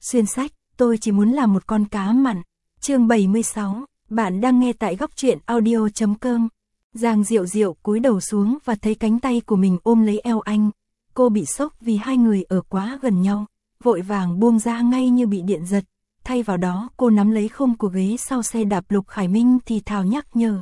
Xuyên sách, tôi chỉ muốn là một con cá mặn. Chương 76, bạn đang nghe tại góc truyện audio.com. Giang Diệu Diệu cúi đầu xuống và thấy cánh tay của mình ôm lấy eo anh. Cô bị sốc vì hai người ở quá gần nhau, vội vàng buông ra ngay như bị điện giật. Thay vào đó cô nắm lấy khung của ghế sau xe đạp. Lục Khải Minh thì thào nhắc nhở.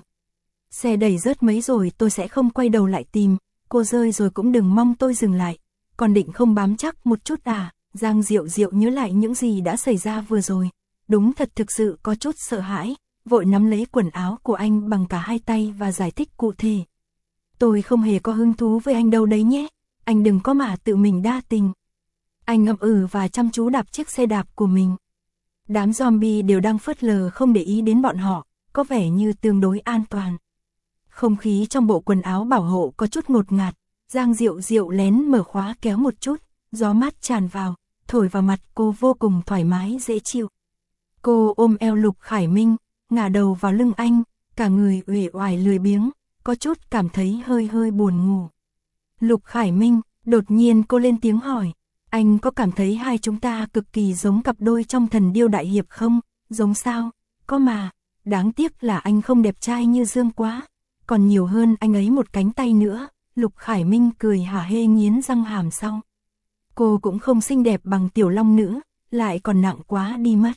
Xe đẩy rớt mấy rồi tôi sẽ không quay đầu lại tìm, cô rơi rồi cũng đừng mong tôi dừng lại. Còn định không bám chắc một chút à? Giang Diệu Diệu nhớ lại những gì đã xảy ra vừa rồi. Đúng thật, thực sự có chút sợ hãi, vội nắm lấy quần áo của anh bằng cả hai tay và giải thích cụ thể. Tôi không hề có hứng thú với anh đâu đấy nhé, anh đừng có mà tự mình đa tình. Anh ngậm và chăm chú đạp chiếc xe đạp của mình. Đám zombie đều đang phớt lờ không để ý đến bọn họ, có vẻ như tương đối an toàn. Không khí trong bộ quần áo bảo hộ có chút ngột ngạt. Giang Diệu Diệu lén mở khóa kéo một chút, gió mát tràn vào, thổi vào mặt cô vô cùng thoải mái dễ chịu. Cô ôm eo Lục Khải Minh, ngả đầu vào lưng anh, cả người uể oải lười biếng, có chút cảm thấy hơi buồn ngủ. Lục Khải Minh, đột nhiên cô lên tiếng hỏi, anh có cảm thấy hai chúng ta cực kỳ giống cặp đôi trong Thần Điêu Đại Hiệp không? Giống sao? Có mà, đáng tiếc là anh không đẹp trai như Dương quá, còn nhiều hơn anh ấy một cánh tay nữa. Lục Khải Minh cười hả hê nghiến răng hàm sau. Cô cũng không xinh đẹp bằng Tiểu Long Nữ, lại còn nặng quá đi mất.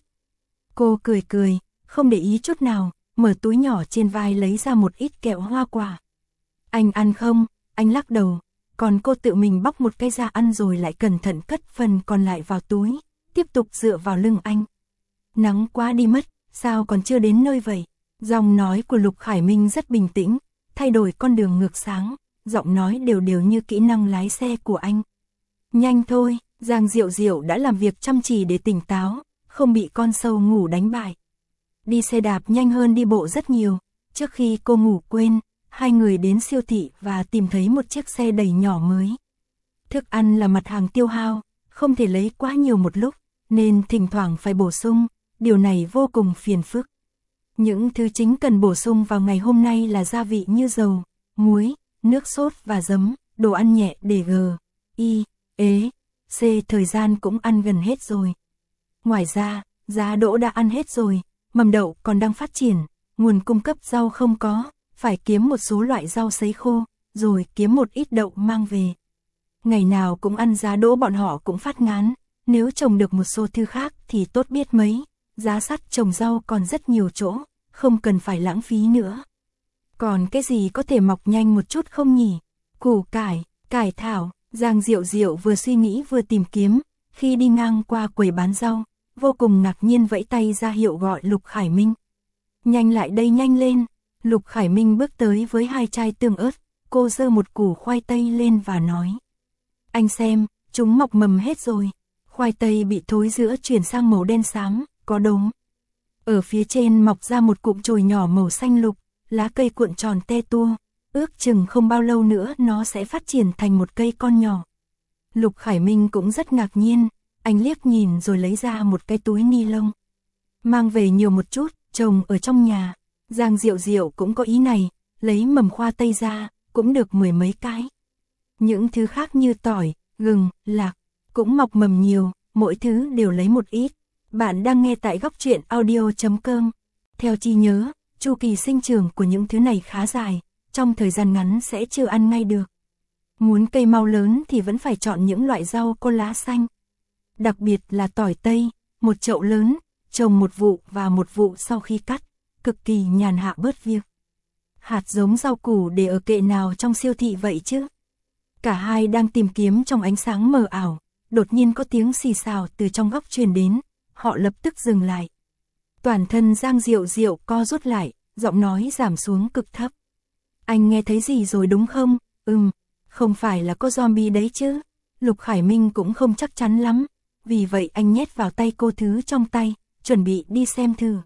Cô cười, không để ý chút nào, mở túi nhỏ trên vai lấy ra một ít kẹo hoa quả. Anh ăn không? Anh lắc đầu, còn cô tự mình bóc một cái ra ăn rồi lại cẩn thận cất phần còn lại vào túi, tiếp tục dựa vào lưng anh. Nắng quá đi mất, sao còn chưa đến nơi vậy? Giọng nói của Lục Khải Minh rất bình tĩnh, thay đổi con đường ngược sáng. Giọng nói đều như kỹ năng lái xe của anh. Nhanh thôi, Giang Diệu Diệu đã làm việc chăm chỉ để tỉnh táo, không bị con sâu ngủ đánh bại. Đi xe đạp nhanh hơn đi bộ rất nhiều. Trước khi cô ngủ quên, hai người đến siêu thị và tìm thấy một chiếc xe đẩy nhỏ mới. Thức ăn là mặt hàng tiêu hao, không thể lấy quá nhiều một lúc, nên thỉnh thoảng phải bổ sung, điều này vô cùng phiền phức. Những thứ chính cần bổ sung vào ngày hôm nay là gia vị như dầu, muối, nước sốt và giấm, đồ ăn nhẹ để C thời gian cũng ăn gần hết rồi. Ngoài ra, giá đỗ đã ăn hết rồi, mầm đậu còn đang phát triển, nguồn cung cấp rau không có, phải kiếm một số loại rau sấy khô, rồi kiếm một ít đậu mang về. Ngày nào cũng ăn giá đỗ bọn họ cũng phát ngán, nếu trồng được một số thứ khác thì tốt biết mấy, giá sắt trồng rau còn rất nhiều chỗ, không cần phải lãng phí nữa. Còn cái gì có thể mọc nhanh một chút không nhỉ? Củ cải, cải thảo. Giang Diệu Diệu vừa suy nghĩ vừa tìm kiếm, khi đi ngang qua quầy bán rau, vô cùng ngạc nhiên vẫy tay ra hiệu gọi Lục Khải Minh. Nhanh lại đây, nhanh lên. Lục Khải Minh bước tới với hai chai tương ớt, cô giơ một củ khoai tây lên và nói. Anh xem, chúng mọc mầm hết rồi. Khoai tây bị thối rữa chuyển sang màu đen xám, có đốm. Ở phía trên mọc ra một cụm chồi nhỏ màu xanh lục, lá cây cuộn tròn te tua, ước chừng không bao lâu nữa nó sẽ phát triển thành một cây con nhỏ. Lục Khải Minh cũng rất ngạc nhiên, anh liếc nhìn rồi lấy ra một cái túi ni lông. Mang về nhiều một chút, trồng ở trong nhà. Giang Diệu Diệu cũng có ý này, lấy mầm khoai tây ra, cũng được 10 mấy cái. Những thứ khác như tỏi, gừng, lạc, cũng mọc mầm nhiều, mỗi thứ đều lấy một ít. Bạn đang nghe tại góc truyện audio.com. Theo trí nhớ, chu kỳ sinh trưởng của những thứ này khá dài, trong thời gian ngắn sẽ chưa ăn ngay được. Muốn cây mau lớn thì vẫn phải chọn những loại rau có lá xanh. Đặc biệt là tỏi tây, một chậu lớn, trồng một vụ và một vụ sau khi cắt, cực kỳ nhàn hạ bớt việc. Hạt giống rau củ để ở kệ nào trong siêu thị vậy chứ? Cả hai đang tìm kiếm trong ánh sáng mờ ảo, đột nhiên có tiếng xì xào từ trong góc truyền đến, họ lập tức dừng lại. Toàn thân Giang Diệu Diệu co rút lại, giọng nói giảm xuống cực thấp. Anh nghe thấy gì rồi đúng không? Không phải là có zombie đấy chứ? Lục Khải Minh cũng không chắc chắn lắm, vì vậy anh nhét vào tay cô thứ trong tay, chuẩn bị đi xem thử.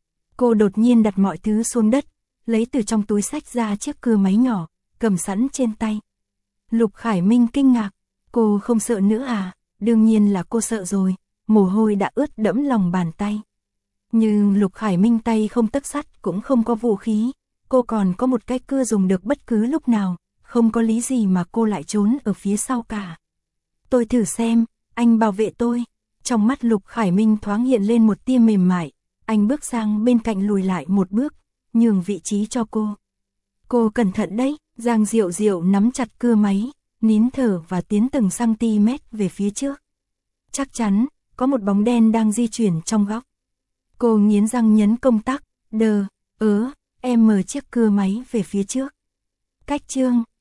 Cô đột nhiên đặt mọi thứ xuống đất, lấy từ trong túi xách ra chiếc cưa máy nhỏ, cầm sẵn trên tay. Lục Khải Minh kinh ngạc, cô không sợ nữa à? Đương nhiên là cô sợ rồi, mồ hôi đã ướt đẫm lòng bàn tay. Nhưng Lục Khải Minh tay không tấc sắt cũng không có vũ khí, cô còn có một cái cưa dùng được bất cứ lúc nào, không có lý gì mà cô lại trốn ở phía sau cả. Tôi thử xem, anh bảo vệ tôi. Trong mắt Lục Khải Minh thoáng hiện lên một tia mềm mại, anh bước sang bên cạnh lùi lại một bước, nhường vị trí cho cô. Cô cẩn thận đấy, Giang Diệu Diệu nắm chặt cưa máy, nín thở và tiến từng cm về phía trước. Chắc chắn, có một bóng đen đang di chuyển trong góc. Cô nghiến răng nhấn công tắc, em mở chiếc cưa máy về phía trước. Cách chương